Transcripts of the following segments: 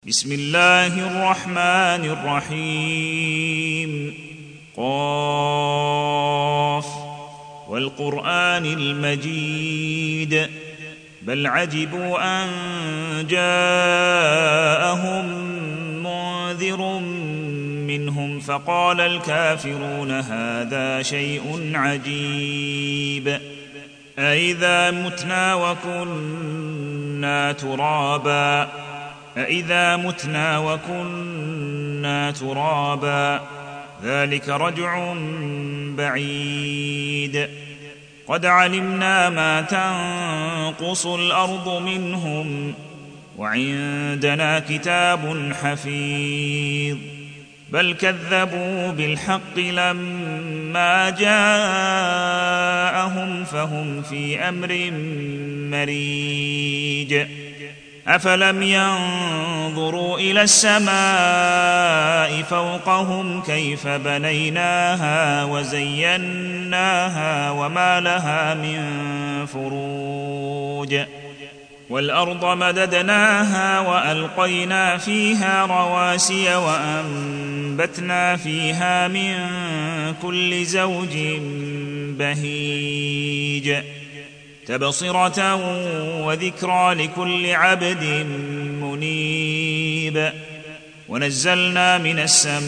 بسم الله الرحمن الرحيم قاف والقرآن المجيد بل عجبوا أن جاءهم منذر منهم فقال الكافرون هذا شيء عجيب أإذا متنا وكنا ترابا ذلك رجع بعيد قد علمنا ما تنقص الأرض منهم وعندنا كتاب حفيظ بل كذبوا بالحق لما جاءهم فهم في أمر مريج أفلم ينظروا إلى السماء فوقهم كيف بنيناها وزيناها وما لها من فروج والأرض مددناها وألقينا فيها رواسي وأنبتنا فيها من كل زوج بهيج تبصرة وذكرى لكل عبد منيب ونزلنا من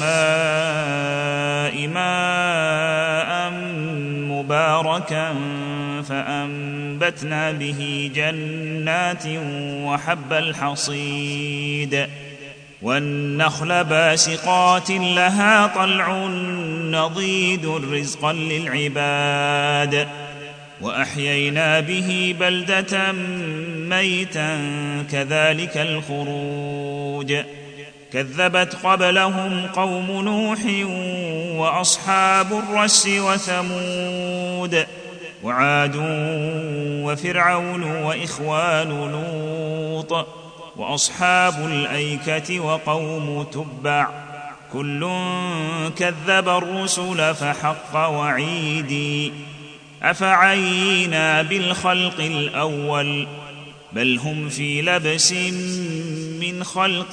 السماء ماء مباركا فأنبتنا به جنات وحب الحصيد والنخل باسقات لها طلع نضيد رزقا للعباد وأحيينا به بلدة ميتا كذلك الخروج كذبت قبلهم قوم نوح وأصحاب الرس وثمود وعاد وفرعون وإخوان لوط وأصحاب الأيكة وقوم تبع كل كذب الرسل فحق وعيدي أفعينا بالخلق الأول بل هم في لبس من خلق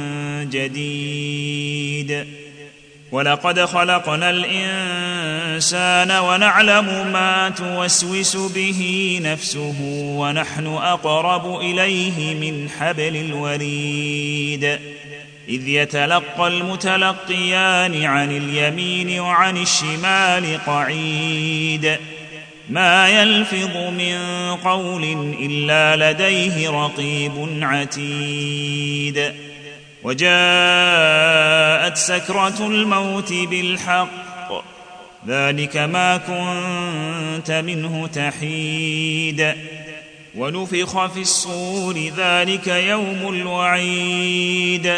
جديد ولقد خلقنا الإنسان ونعلم ما توسوس به نفسه ونحن أقرب إليه من حبل الوريد إذ يتلقى المتلقيان عن اليمين وعن الشمال قعيد ما يلفظ من قول إلا لديه رقيب عتيد وجاءت سكرة الموت بالحق ذلك ما كنت منه تحيد ونفخ في الصور ذلك يوم الوعيد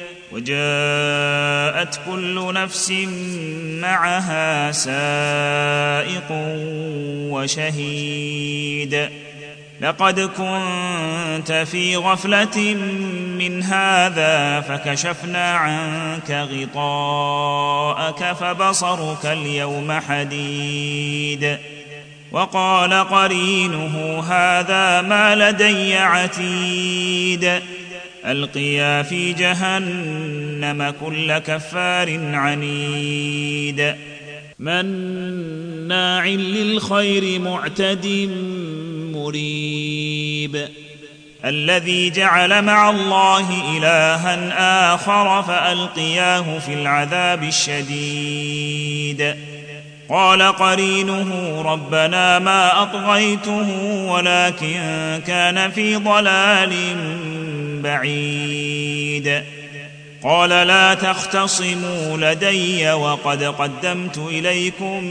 وجاءت كل نفس معها سائق وشهيد لقد كنت في غفلة من هذا فكشفنا عنك غطاءك فبصرك اليوم حديد وقال قرينه هذا ما لدي عتيد ألقيا في جهنم كل كفار عنيد مناع للخير معتد مريب الذي جعل مع الله إلها آخر فألقياه في العذاب الشديد قال قرينه ربنا ما أطغيته ولكن كان في ضلال بعيد قال لا تختصموا لدي وقد قدمت إليكم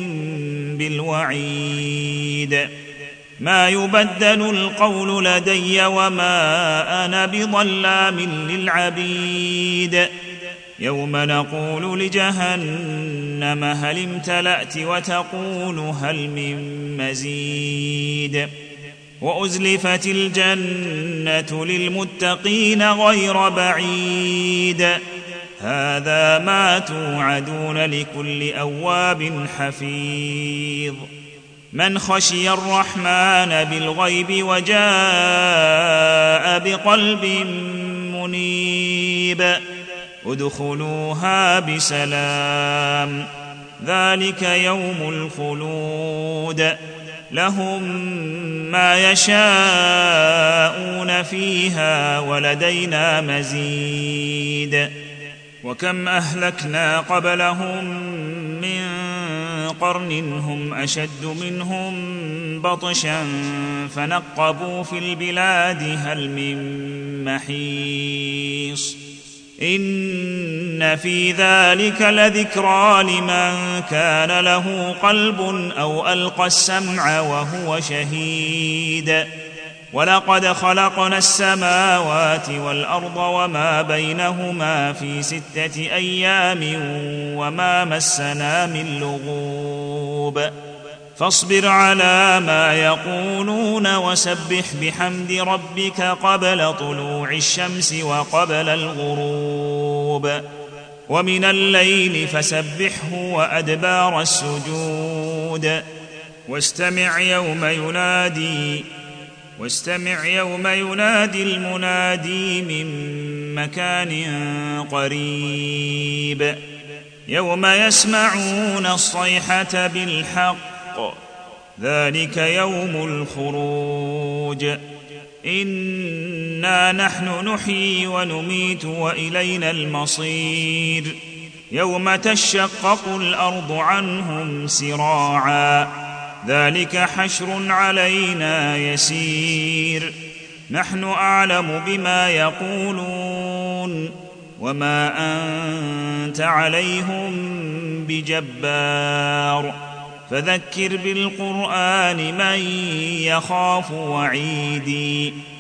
بالوعيد ما يبدل القول لدي وما أنا بظلام للعبيد يوم نقول لجهنم هل امتلأت وتقول هل من مزيد وأزلفت الجنة للمتقين غير بعيد هذا ما توعدون لكل أواب حفيظ من خشي الرحمن بالغيب وجاء بقلب منيب قريب ادخلوها بسلام ذلك يوم الخلود لهم ما يشاءون فيها ولدينا مزيد وكم أهلكنا قبلهم من قرن هم أشد منهم بطشا فنقبوا في البلاد هل من محيص إن في ذلك لذكرى لمن كان له قلب أو ألقى السمع وهو شهيد ولقد خلقنا السماوات والأرض وما بينهما في 6 أيام وما مسنا من لغوب فاصبر على ما يقولون وسبح بحمد ربك قبل طلوع الشمس وقبل الغروب ومن الليل فسبحه وأدبار السجود واستمع يوم ينادي المنادي من مكان قريب يوم يسمعون الصيحة بالحق ذلك يوم الخروج إنا نحن نحيي ونميت وإلينا المصير يوم تشقق الأرض عنهم سراعا ذلك حشر علينا يسير نحن أعلم بما يقولون وما أنت عليهم بجبار فذكر بالقرآن من يخاف وعيدي